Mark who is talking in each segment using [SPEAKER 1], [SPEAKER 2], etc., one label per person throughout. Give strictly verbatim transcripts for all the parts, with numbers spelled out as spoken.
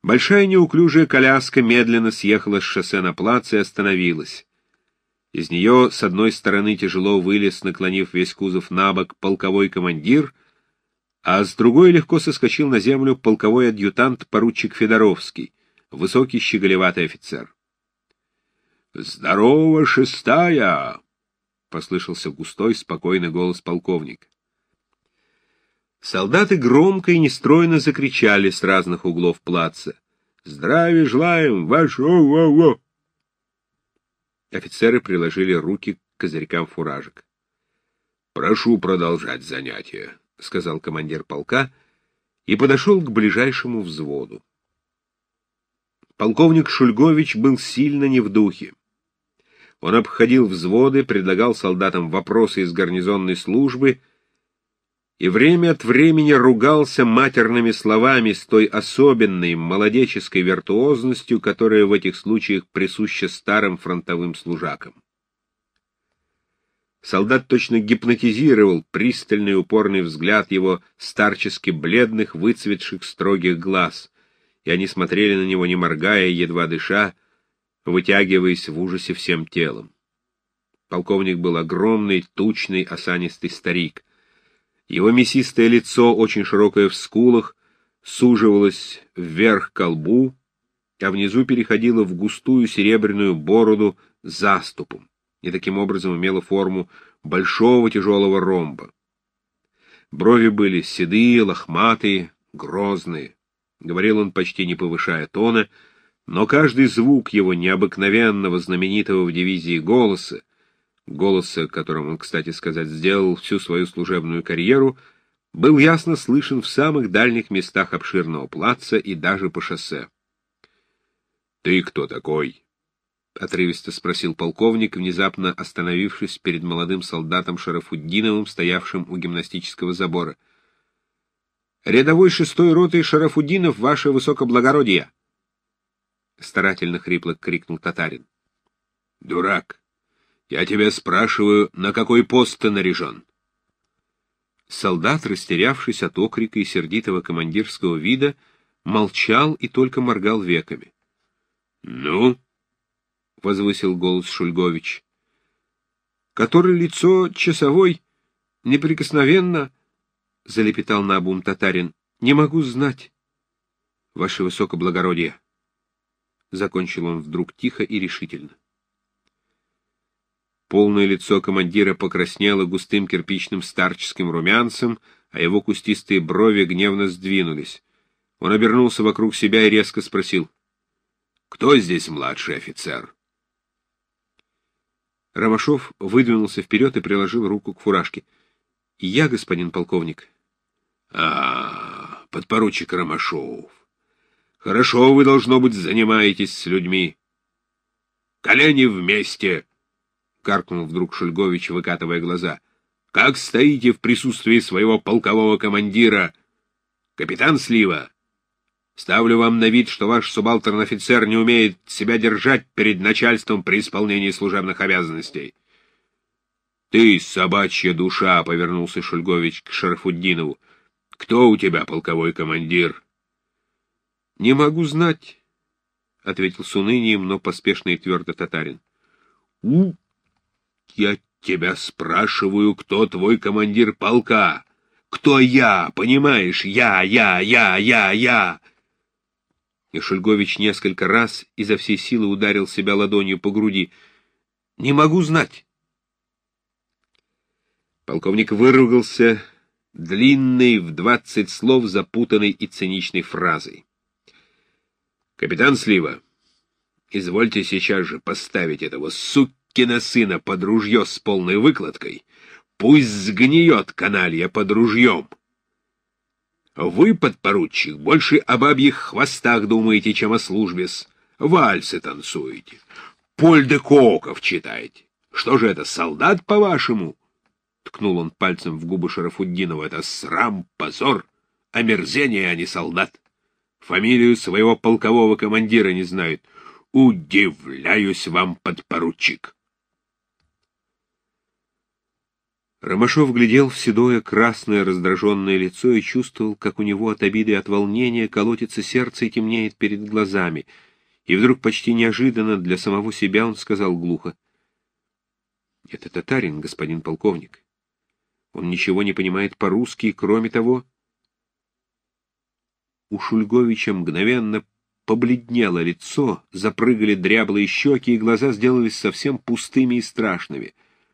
[SPEAKER 1] Большая неуклюжая коляска медленно съехала с шоссе на плац и остановилась. Из нее с одной стороны тяжело вылез, наклонив весь кузов набок, полковой командир, а с другой легко соскочил на землю полковой адъютант поручик Федоровский, высокий щеголеватый офицер. «Здорово, шестая!» — послышался густой, спокойный голос полковника. Солдаты громко и нестройно закричали с разных углов плаца. «Здравия желаем, ваше о-о-о!» Офицеры приложили руки к козырькам фуражек. «Прошу продолжать занятия», — сказал командир полка и подошел к ближайшему взводу. Полковник Шульгович был сильно не в духе. Он обходил взводы, предлагал солдатам вопросы из гарнизонной службы и время от времени ругался матерными словами с той особенной молодеческой виртуозностью, которая в этих случаях присуща старым фронтовым служакам. Солдат точно гипнотизировал пристальный упорный взгляд его старчески бледных, выцветших строгих глаз, и они смотрели на него, не моргая, едва дыша, вытягиваясь в ужасе всем телом. Полковник был огромный, тучный, осанистый старик. Его мясистое лицо, очень широкое в скулах, суживалось вверх к лбу, а внизу переходило в густую серебряную бороду заступом, и таким образом имело форму большого тяжелого ромба. Брови были седые, лохматые, грозные. Говорил он, почти не повышая тона, но каждый звук его необыкновенного, знаменитого в дивизии голоса, голоса, которым он, кстати сказать, сделал всю свою служебную карьеру, был ясно слышен в самых дальних местах обширного плаца и даже по шоссе. — Ты кто такой? — отрывисто спросил полковник, внезапно остановившись перед молодым солдатом Шарафутдиновым, стоявшим у гимнастического забора. — Рядовой шестой роты Шарафутдинов, ваше высокоблагородие! — старательно хрипло крикнул татарин. — Дурак! Я тебя спрашиваю, на какой пост ты наряжен? Солдат, растерявшись от окрика и сердитого командирского вида, молчал и только моргал веками. — Ну? — возвысил голос Шульгович. — Который лицо часовой неприкосновенно, — залепетал наобум татарин, — не могу знать, ваше высокоблагородие. Закончил он вдруг тихо и решительно. Полное лицо командира покраснело густым кирпичным старческим румянцем, а его кустистые брови гневно сдвинулись. Он обернулся вокруг себя и резко спросил: «Кто здесь младший офицер?» Ромашов выдвинулся вперед и приложил руку к фуражке. «Я, господин полковник». «А, подпоручик Ромашов. Хорошо вы, должно быть, занимаетесь с людьми. Колени вместе!» — каркнул вдруг Шульгович, выкатывая глаза. «Как стоите в присутствии своего полкового командира? Капитан Слива, ставлю вам на вид, что ваш субалтерн-офицер не умеет себя держать перед начальством при исполнении служебных обязанностей». «Ты, собачья душа!» — повернулся Шульгович к Шарафутдинову. «Кто у тебя полковой командир?» «Не могу знать», — ответил с унынием, но поспешно и твердо татарин. «У, я тебя спрашиваю, кто твой командир полка? Кто я, понимаешь? Я, я, я, я, я!» И Шульгович несколько раз изо всей силы ударил себя ладонью по груди. «Не могу знать». Полковник выругался длинной в двадцать слов запутанной и циничной фразой. «Капитан Слива, извольте сейчас же поставить этого суккина сына под ружье с полной выкладкой. Пусть сгниет каналья под ружьем. Вы, подпоручик, больше о бабьих хвостах думаете, чем о службе-с. Вальсы танцуете, Поль де Коков читаете. Что же это, солдат, по-вашему?» Ткнул он пальцем в губы Шарафутдинова. «Это срам, позор, омерзение, а не солдат. Фамилию своего полкового командира не знают. Удивляюсь вам, подпоручик». Ромашов глядел в седое, красное, раздраженное лицо и чувствовал, как у него от обиды и от волнения колотится сердце и темнеет перед глазами. И вдруг, почти неожиданно для самого себя, он сказал глухо: «Это татарин, господин полковник. Он ничего не понимает по-русски, и, кроме того...» У Шульговича мгновенно побледнело лицо, запрыгали дряблые щеки, и глаза сделались совсем пустыми и страшными.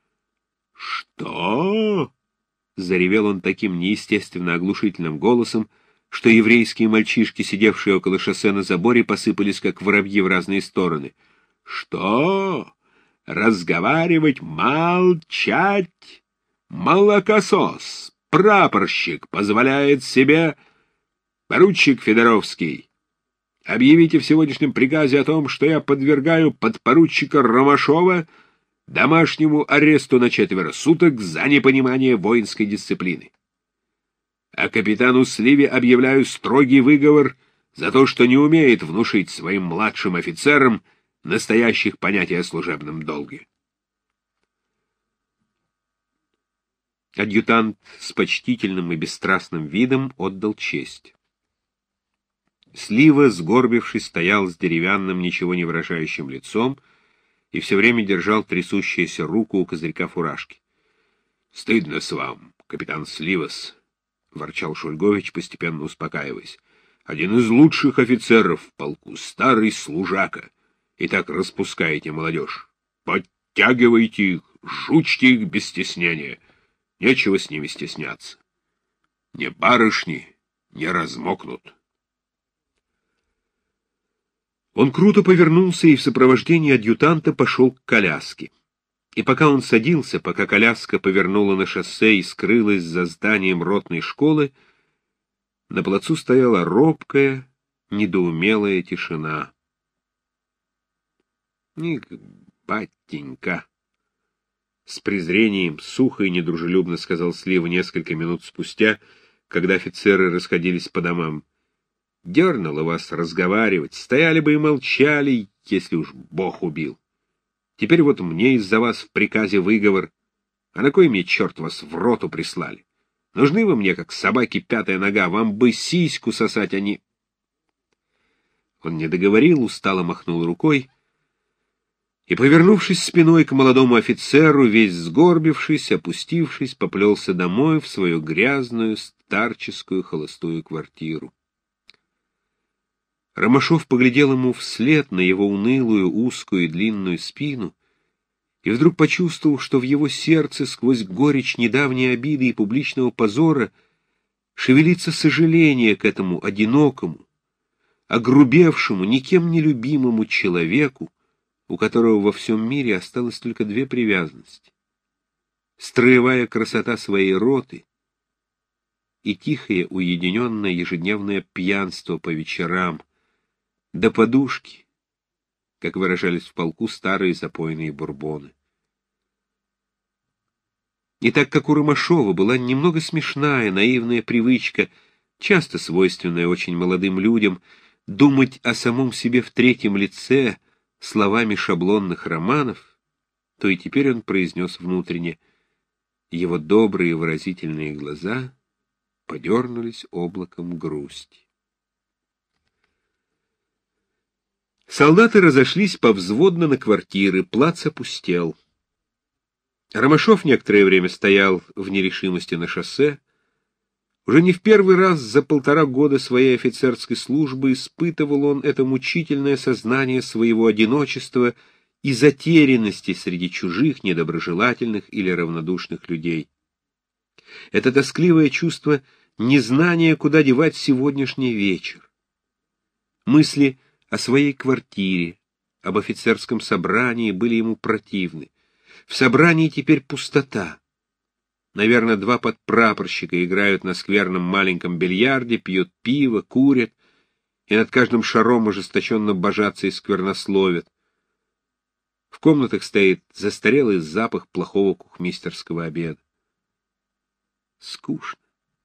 [SPEAKER 1] «Что?» — заревел он таким неестественно оглушительным голосом, что еврейские мальчишки, сидевшие около шоссе на заборе, посыпались, как воробьи, в разные стороны. «Что? Разговаривать, молчать? Молокосос, прапорщик позволяет себе...» «Поручик Федоровский, объявите в сегодняшнем приказе о том, что я подвергаю подпоручика Ромашова домашнему аресту на четверо суток за непонимание воинской дисциплины. А капитану Сливе объявляю строгий выговор за то, что не умеет внушить своим младшим офицерам настоящих понятий о служебном долге». Адъютант с почтительным и бесстрастным видом отдал честь. Слива, сгорбившись, стоял с деревянным, ничего не выражающим лицом и все время держал трясущуюся руку у козырька фуражки. «Стыдно с вам, капитан Сливас», — ворчал Шульгович, постепенно успокаиваясь. «Один из лучших офицеров в полку, старый служака, и так распускаете молодежь. Подтягивайте их, жучьте их без стеснения. Нечего с ними стесняться. Не барышни не размокнут». Он круто повернулся и в сопровождении адъютанта пошел к коляске. И пока он садился, пока коляска повернула на шоссе и скрылась за зданием ротной школы, на плацу стояла робкая, недоумелая тишина. «Ник, батенька!» — с презрением, сухо и недружелюбно сказал Слива несколько минут спустя, когда офицеры расходились по домам. «Дернуло вас разговаривать, стояли бы и молчали, если уж Бог убил. Теперь вот мне из-за вас в приказе выговор. А на кой мне, черт, вас в роту прислали? Нужны вы мне, как собаки, пятая нога, вам бы сиську сосать, а не...» Он не договорил, устало махнул рукой и, повернувшись спиной к молодому офицеру, весь сгорбившись, опустившись, поплелся домой в свою грязную, старческую, холостую квартиру. Ромашов поглядел ему вслед на его унылую, узкую и длинную спину и вдруг почувствовал, что в его сердце сквозь горечь недавней обиды и публичного позора шевелится сожаление к этому одинокому, огрубевшему, никем не любимому человеку, у которого во всем мире осталось только две привязанности: строевая красота своей роты и тихое, уединенное ежедневное пьянство по вечерам, до подушки, как выражались в полку старые запойные бурбоны. И так как у Ромашова была немного смешная, наивная привычка, часто свойственная очень молодым людям, думать о самом себе в третьем лице словами шаблонных романов, то и теперь он произнес внутренне: его добрые выразительные глаза подернулись облаком грусти. Солдаты разошлись повзводно на квартиры, плац опустел. Ромашов некоторое время стоял в нерешимости на шоссе. Уже не в первый раз за полтора года своей офицерской службы испытывал он это мучительное сознание своего одиночества и затерянности среди чужих, недоброжелательных или равнодушных людей. Это тоскливое чувство незнания, куда девать сегодняшний вечер. Мысли о своей квартире, об офицерском собрании были ему противны. В собрании теперь пустота. Наверное, два подпрапорщика играют на скверном маленьком бильярде, пьют пиво, курят, и над каждым шаром ожесточенно божатся и сквернословят. В комнатах стоит застарелый запах плохого кухмистерского обеда. Скучно.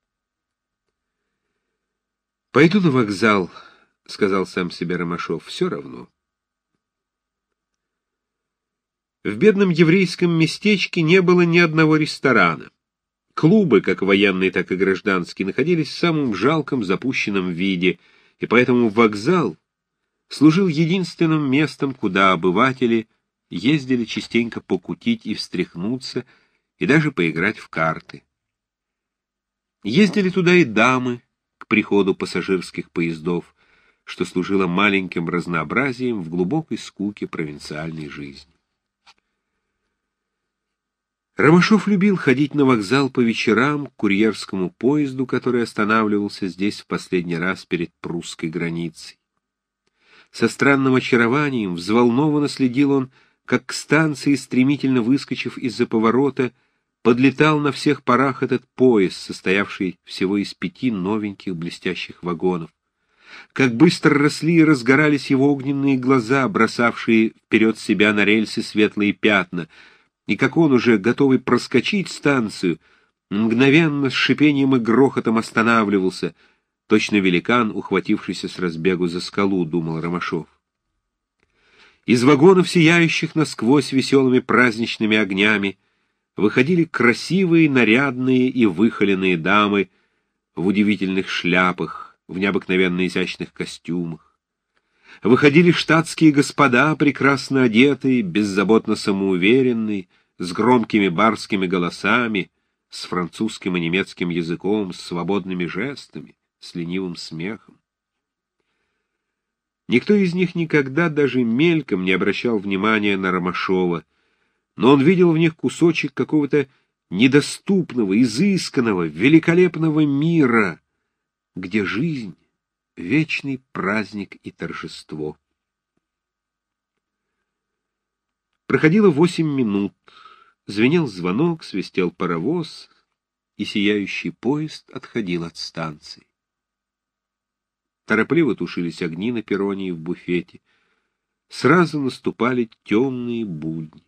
[SPEAKER 1] «Пойду на вокзал», — сказал сам себе Ромашов, — «все равно». В бедном еврейском местечке не было ни одного ресторана. Клубы, как военные, так и гражданские, находились в самом жалком запущенном виде, и поэтому вокзал служил единственным местом, куда обыватели ездили частенько покутить и встряхнуться, и даже поиграть в карты. Ездили туда и дамы к приходу пассажирских поездов, что служило маленьким разнообразием в глубокой скуке провинциальной жизни. Ромашов любил ходить на вокзал по вечерам к курьерскому поезду, который останавливался здесь в последний раз перед прусской границей. Со странным очарованием взволнованно следил он, как к станции, стремительно выскочив из-за поворота, подлетал на всех парах этот поезд, состоявший всего из пяти новеньких блестящих вагонов. Как быстро росли и разгорались его огненные глаза, бросавшие вперед себя на рельсы светлые пятна, и как он, уже готовый проскочить станцию, мгновенно с шипением и грохотом останавливался, точно великан, ухватившийся с разбегу за скалу, думал Ромашов. Из вагонов, сияющих насквозь веселыми праздничными огнями, выходили красивые, нарядные и выхоленные дамы в удивительных шляпах, в необыкновенно изящных костюмах. Выходили штатские господа, прекрасно одетые, беззаботно самоуверенные, с громкими барскими голосами, с французским и немецким языком, с свободными жестами, с ленивым смехом. Никто из них никогда даже мельком не обращал внимания на Ромашова, но он видел в них кусочек какого-то недоступного, изысканного, великолепного мира, где жизнь — вечный праздник и торжество. Проходило восемь минут, звенел звонок, свистел паровоз, и сияющий поезд отходил от станции. Торопливо тушились огни на перроне и в буфете. Сразу наступали темные будни.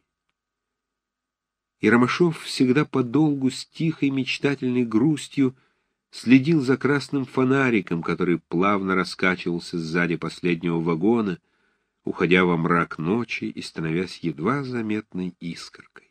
[SPEAKER 1] И Ромашов всегда подолгу с тихой мечтательной грустью следил за красным фонариком, который плавно раскачивался сзади последнего вагона, уходя во мрак ночи и становясь едва заметной искоркой.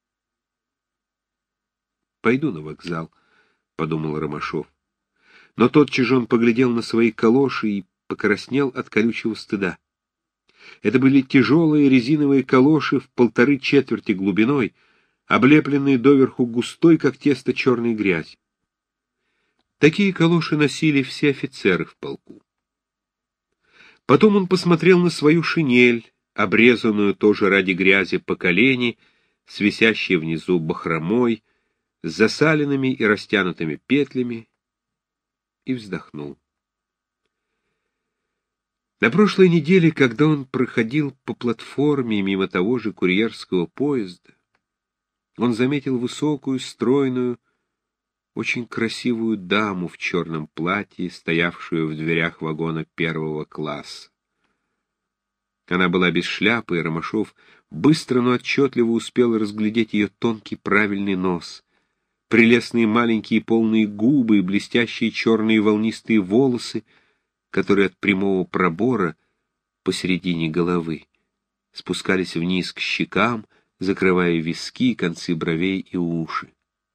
[SPEAKER 1] «Пойду на вокзал», — подумал Ромашов. Но тотчас же он поглядел на свои калоши и покраснел от колючего стыда. Это были тяжелые резиновые калоши в полторы четверти глубиной, облепленные доверху густой, как тесто, черной грязью. Такие калоши носили все офицеры в полку. Потом он посмотрел на свою шинель, обрезанную тоже ради грязи по колени, с висящей внизу бахромой, с засаленными и растянутыми петлями, и вздохнул. На прошлой неделе, когда он проходил по платформе мимо того же курьерского поезда, он заметил высокую, стройную, очень красивую даму в черном платье, стоявшую в дверях вагона первого класса. Она была без шляпы, и Ромашов быстро, но отчетливо успел разглядеть ее тонкий правильный нос, прелестные маленькие полные губы и блестящие черные волнистые волосы, которые от прямого пробора посередине головы спускались вниз к щекам, закрывая виски, концы бровей и уши.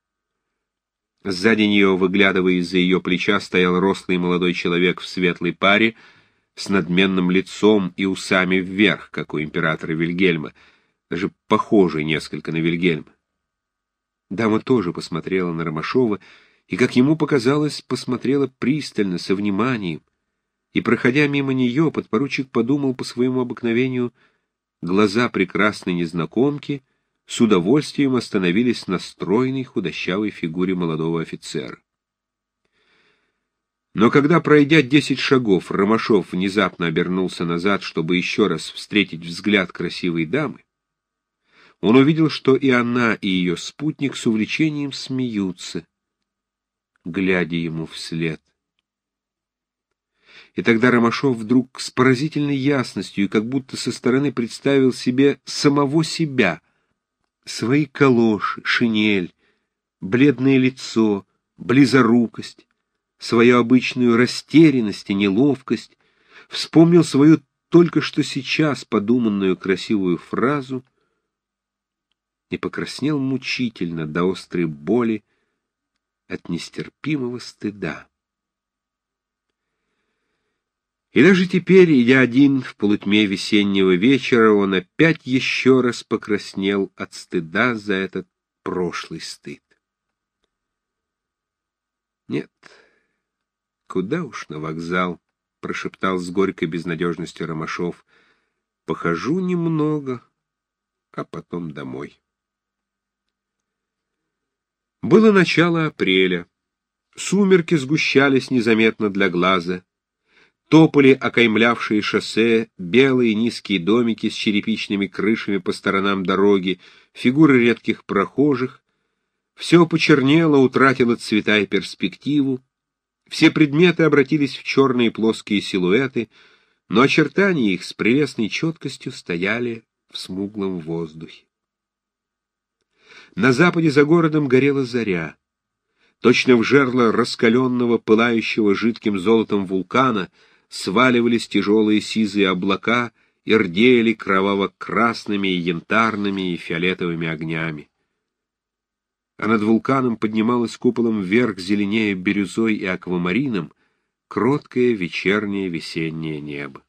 [SPEAKER 1] Сзади нее, выглядывая из-за ее плеча, стоял рослый молодой человек в светлой паре, с надменным лицом и усами вверх, как у императора Вильгельма, даже похожий несколько на Вильгельма. Дама тоже посмотрела на Ромашова, и, как ему показалось, посмотрела пристально, со вниманием, и, проходя мимо нее, подпоручик подумал по своему обыкновению, глаза прекрасной незнакомки с удовольствием остановились на стройной худощавой фигуре молодого офицера. Но когда, пройдя десять шагов, Ромашов внезапно обернулся назад, чтобы еще раз встретить взгляд красивой дамы, он увидел, что и она, и ее спутник с увлечением смеются, глядя ему вслед. И тогда Ромашов вдруг с поразительной ясностью и как будто со стороны представил себе самого себя, свои калоши, шинель, бледное лицо, близорукость, свою обычную растерянность и неловкость, вспомнил свою только что сейчас подуманную красивую фразу и покраснел мучительно до острой боли от нестерпимого стыда. И даже теперь, идя один в полутьме весеннего вечера, он опять еще раз покраснел от стыда за этот прошлый стыд. «Нет, куда уж на вокзал», — прошептал с горькой безнадежностью Ромашов. «Похожу немного, а потом домой». Было начало апреля. Сумерки сгущались незаметно для глаза. Тополи, окаймлявшие шоссе, белые низкие домики с черепичными крышами по сторонам дороги, фигуры редких прохожих. Все почернело, утратило цвета и перспективу. Все предметы обратились в черные плоские силуэты, но очертания их с прелестной четкостью стояли в смуглом воздухе. На западе за городом горела заря. Точно в жерло раскаленного, пылающего жидким золотом вулкана сваливались тяжелые сизые облака и рдели кроваво-красными, янтарными и фиолетовыми огнями. А над вулканом поднималось куполом вверх, зеленея бирюзой и аквамарином, кроткое вечернее весеннее небо.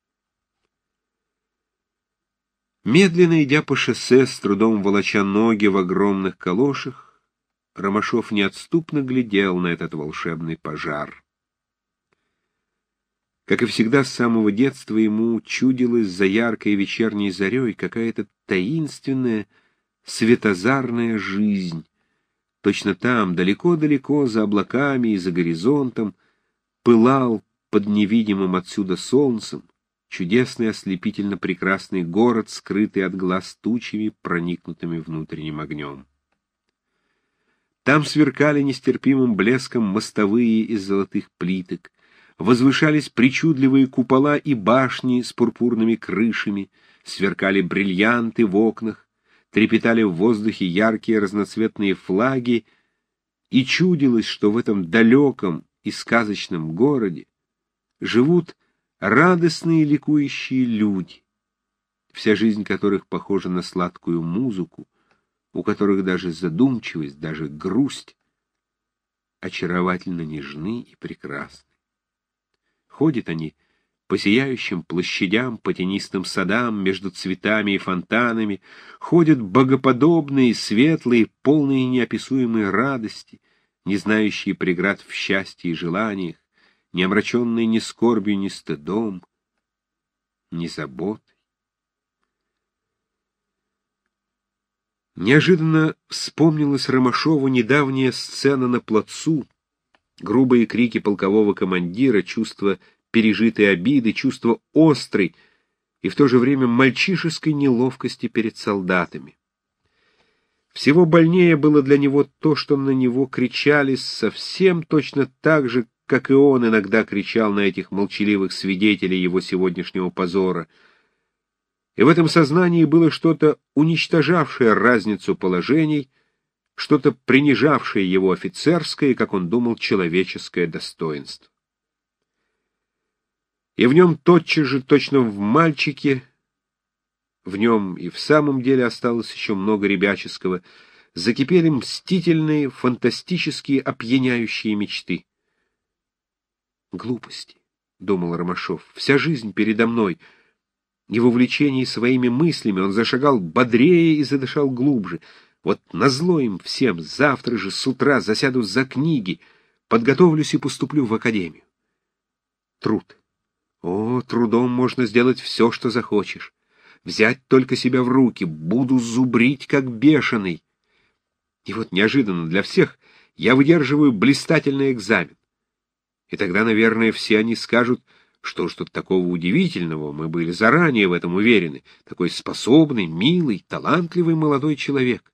[SPEAKER 1] Медленно идя по шоссе, с трудом волоча ноги в огромных калошах, Ромашов неотступно глядел на этот волшебный пожар. Как и всегда, с самого детства ему чудилась за яркой вечерней зарей какая-то таинственная, светозарная жизнь. Точно там, далеко-далеко, за облаками и за горизонтом, пылал под невидимым отсюда солнцем чудесный ослепительно прекрасный город, скрытый от глаз тучами, проникнутыми внутренним огнем. Там сверкали нестерпимым блеском мостовые из золотых плиток, возвышались причудливые купола и башни с пурпурными крышами, сверкали бриллианты в окнах, трепетали в воздухе яркие разноцветные флаги, и чудилось, что в этом далеком и сказочном городе живут радостные ликующие люди, вся жизнь которых похожа на сладкую музыку, у которых даже задумчивость, даже грусть очаровательно нежны и прекрасны. Ходят они по сияющим площадям, по тенистым садам, между цветами и фонтанами, ходят богоподобные, светлые, полные неописуемой радости, не знающие преград в счастье и желаниях, не омраченные ни скорбью, ни стыдом, ни заботой. Неожиданно вспомнилась Ромашову недавняя сцена на плацу, грубые крики полкового командира, чувство пережитой обиды, чувство острой и в то же время мальчишеской неловкости перед солдатами. Всего больнее было для него то, что на него кричали совсем точно так же, как и он иногда кричал на этих молчаливых свидетелей его сегодняшнего позора. И в этом сознании было что-то, уничтожавшее разницу положений, что-то принижавшее его офицерское, как он думал, человеческое достоинство. И в нем тотчас же, точно в мальчике, в нем и в самом деле осталось еще много ребяческого, закипели мстительные, фантастические, опьяняющие мечты. «Глупости», — думал Ромашов, — «вся жизнь передо мной». И в увлечении своими мыслями он зашагал бодрее и задышал глубже. Вот назло им всем, завтра же с утра засяду за книги, подготовлюсь и поступлю в академию. Труд. О, трудом можно сделать все, что захочешь. Взять только себя в руки, буду зубрить, как бешеный. И вот неожиданно для всех я выдерживаю блистательный экзамен. И тогда, наверное, все они скажут, что ж тут такого удивительного, мы были заранее в этом уверены. Такой способный, милый, талантливый молодой человек.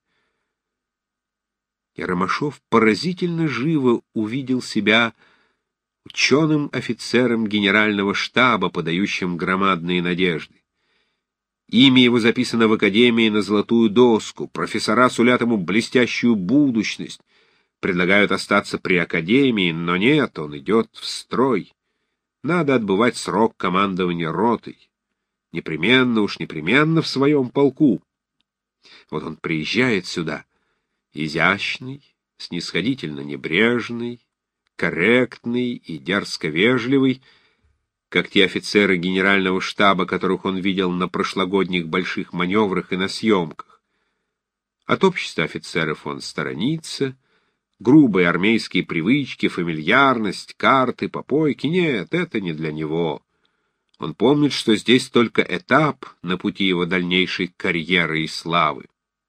[SPEAKER 1] И Ромашов поразительно живо увидел себя ученым офицером генерального штаба, подающим громадные надежды. Имя его записано в академии на золотую доску, профессора сулят ему блестящую будущность, предлагают остаться при академии, но нет, он идет в строй. Надо отбывать срок командования ротой. Непременно уж непременно в своем полку. Вот он приезжает сюда, изящный, снисходительно небрежный, корректный и дерзко вежливый, как те офицеры генерального штаба, которых он видел на прошлогодних больших маневрах и на съемках. От общества офицеров он сторонится, грубые армейские привычки, фамильярность, карты, попойки — нет, это не для него. Он помнит, что здесь только этап на пути его дальнейшей карьеры и славы.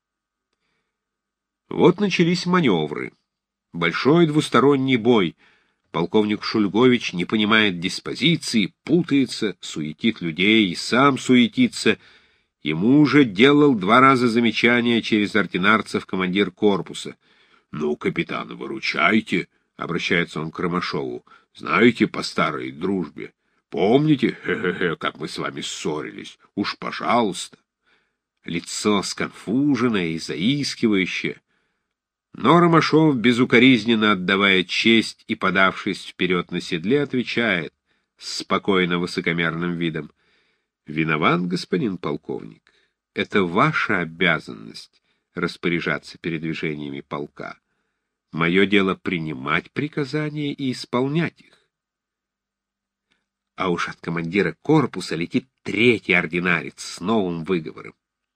[SPEAKER 1] Вот начались маневры. Большой двусторонний бой. Полковник Шульгович не понимает диспозиции, путается, суетит людей и сам суетится. Ему уже делал два раза замечания через ординарцев командир корпуса. «Ну, капитан, выручайте», — обращается он к Ромашову. «Знаете, по старой дружбе. Помните, хе-хе-хе, как мы с вами ссорились? Уж пожалуйста». Лицо сконфуженное и заискивающее. Но Ромашов, безукоризненно отдавая честь и подавшись вперед на седле, отвечает с спокойно высокомерным видом: «Виноват, господин полковник. Это ваша обязанность распоряжаться передвижениями полка. Мое дело принимать приказания и исполнять их». А уж от командира корпуса летит третий ординарец с новым выговором.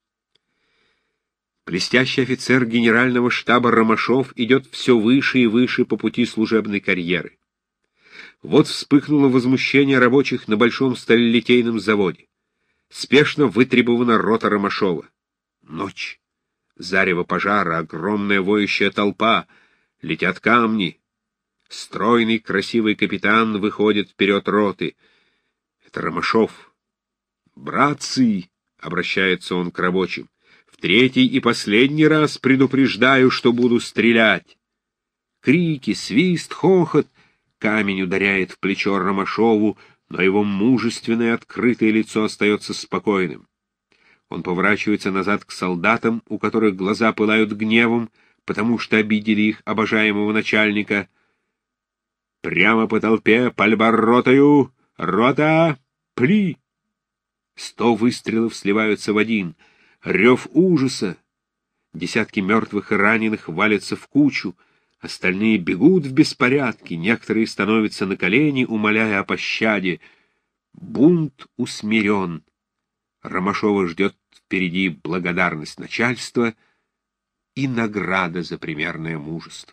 [SPEAKER 1] Блестящий офицер генерального штаба Ромашов идет все выше и выше по пути служебной карьеры. Вот вспыхнуло возмущение рабочих на большом сталелитейном заводе. Спешно вытребована рота Ромашова. Ночь. Зарево пожара, огромная воющая толпа. Летят камни. Стройный, красивый капитан выходит вперед роты. Это Ромашов. «Братцы!» — обращается он к рабочим. «В третий и последний раз предупреждаю, что буду стрелять». Крики, свист, хохот. Камень ударяет в плечо Ромашову, но его мужественное открытое лицо остается спокойным. Он поворачивается назад к солдатам, у которых глаза пылают гневом, потому что обидели их обожаемого начальника. «Прямо по толпе, пальба ротою! Рота! Пли!» Сто выстрелов сливаются в один. Рев ужаса. Десятки мертвых и раненых валятся в кучу. Остальные бегут в беспорядке, некоторые становятся на колени, умоляя о пощаде. Бунт усмирен. Ромашова ждет впереди благодарность начальства и награда за примерное мужество.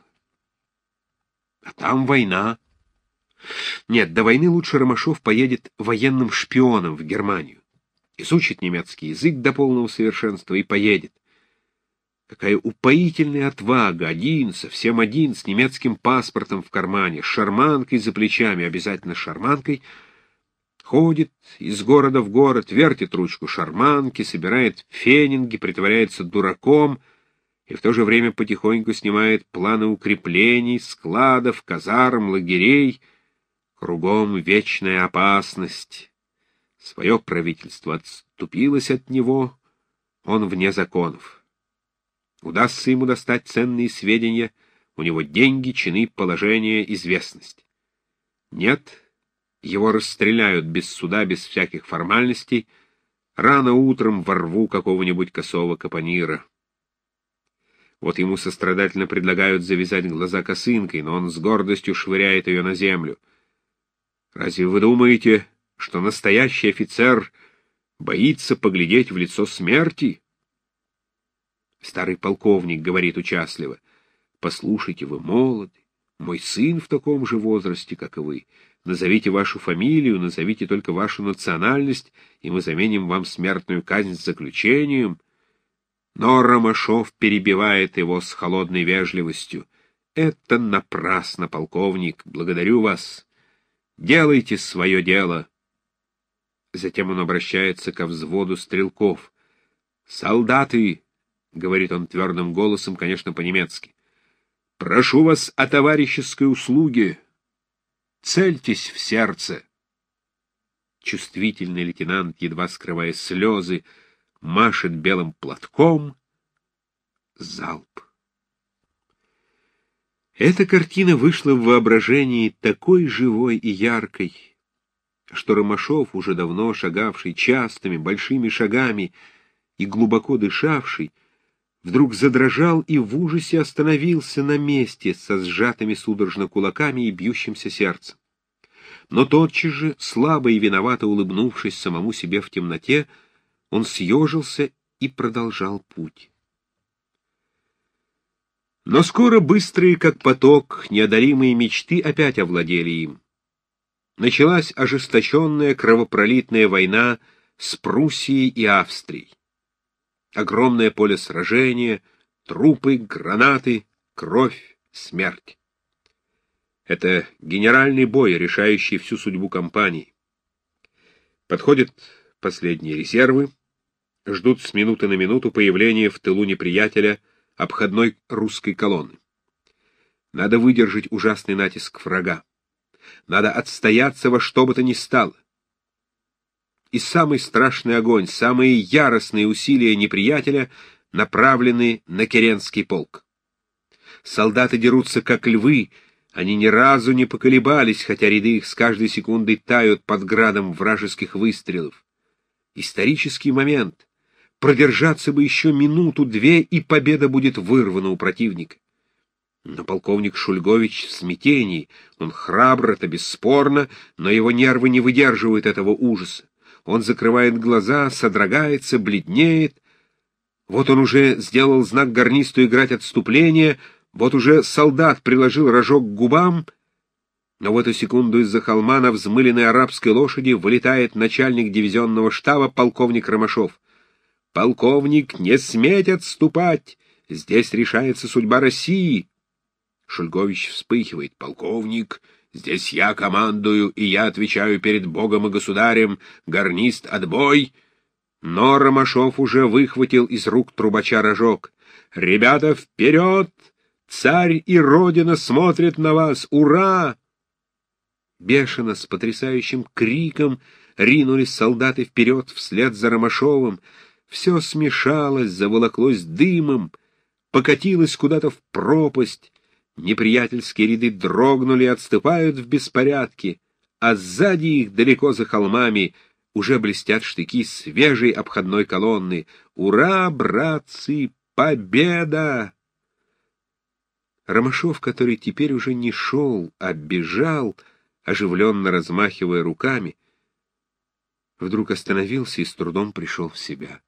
[SPEAKER 1] А там война. Нет, до войны лучше Ромашов поедет военным шпионом в Германию. Изучит немецкий язык до полного совершенства и поедет. Какая упоительная отвага, один, совсем один, с немецким паспортом в кармане, с шарманкой за плечами, обязательно шарманкой, ходит из города в город, вертит ручку шарманки, собирает фенинги, притворяется дураком и в то же время потихоньку снимает планы укреплений, складов, казарм, лагерей. Кругом вечная опасность. Свое правительство отступилось от него, он вне законов. Удастся ему достать ценные сведения, у него деньги, чины, положение, известность. Нет, его расстреляют без суда, без всяких формальностей, рано утром во рву какого-нибудь косого капонира. Вот ему сострадательно предлагают завязать глаза косынкой, но он с гордостью швыряет ее на землю. Разве вы думаете, что настоящий офицер боится поглядеть в лицо смерти? Старый полковник говорит участливо: «Послушайте, вы молоды, мой сын в таком же возрасте, как и вы. Назовите вашу фамилию, назовите только вашу национальность, и мы заменим вам смертную казнь с заключением». Но Ромашов перебивает его с холодной вежливостью: «Это напрасно, полковник, благодарю вас. Делайте свое дело». Затем он обращается ко взводу стрелков. «Солдаты!» — говорит он твердым голосом, конечно, по-немецки. «Прошу вас о товарищеской услуге. Цельтесь в сердце». Чувствительный лейтенант, едва скрывая слезы, машет белым платком. Залп. Эта картина вышла в воображении такой живой и яркой, что Ромашов, уже давно шагавший частыми, большими шагами и глубоко дышавший, вдруг задрожал и в ужасе остановился на месте со сжатыми судорожно кулаками и бьющимся сердцем. Но тотчас же, слабо и виновато улыбнувшись самому себе в темноте, он съежился и продолжал путь. Но скоро быстрые, как поток, неодолимые мечты опять овладели им. Началась ожесточенная кровопролитная война с Пруссией и Австрией. Огромное поле сражения, трупы, гранаты, кровь, смерть. Это генеральный бой, решающий всю судьбу кампании. Подходят последние резервы, ждут с минуты на минуту появления в тылу неприятеля обходной русской колонны. Надо выдержать ужасный натиск врага. Надо отстояться во что бы то ни стало. И самый страшный огонь, самые яростные усилия неприятеля направлены на Керенский полк. Солдаты дерутся как львы, они ни разу не поколебались, хотя ряды их с каждой секундой тают под градом вражеских выстрелов. Исторический момент. Продержаться бы еще минуту-две, и победа будет вырвана у противника. Но полковник Шульгович в смятении. Он храбр, это бесспорно, но его нервы не выдерживают этого ужаса. Он закрывает глаза, содрогается, бледнеет. Вот он уже сделал знак гарнисту играть отступление, вот уже солдат приложил рожок к губам, но в эту секунду из-за холма на взмыленной арабской лошади вылетает начальник дивизионного штаба полковник Ромашов. «Полковник, не сметь отступать! Здесь решается судьба России!» Шульгович вспыхивает. «Полковник, здесь я командую, и я отвечаю перед Богом и государем. Гарнист, отбой!» Но Ромашов уже выхватил из рук трубача рожок. «Ребята, вперед! Царь и Родина смотрят на вас! Ура!» Бешено, с потрясающим криком ринулись солдаты вперед вслед за Ромашовым. Все смешалось, заволоклось дымом, покатилось куда-то в пропасть. Неприятельские ряды дрогнули и отступают в беспорядке, а сзади их, далеко за холмами, уже блестят штыки свежей обходной колонны. «Ура, братцы! Победа!» Ромашов, который теперь уже не шел, а бежал, оживленно размахивая руками, вдруг остановился и с трудом пришел в себя.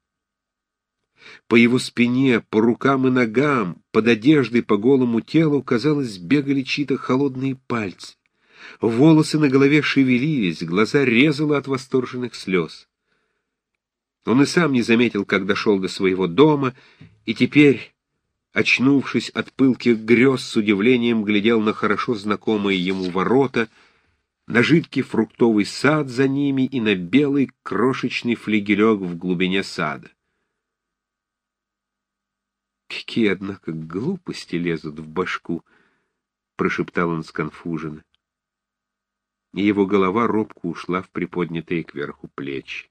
[SPEAKER 1] По его спине, по рукам и ногам, под одеждой, по голому телу, казалось, бегали чьи-то холодные пальцы. Волосы на голове шевелились, глаза резало от восторженных слез. Он и сам не заметил, как дошел до своего дома, и теперь, очнувшись от пылких грез, с удивлением глядел на хорошо знакомые ему ворота, на жидкий фруктовый сад за ними и на белый крошечный флигелек в глубине сада. «Какие, однако, глупости лезут в башку!» — прошептал он сконфуженно. И его голова робко ушла в приподнятые кверху плечи.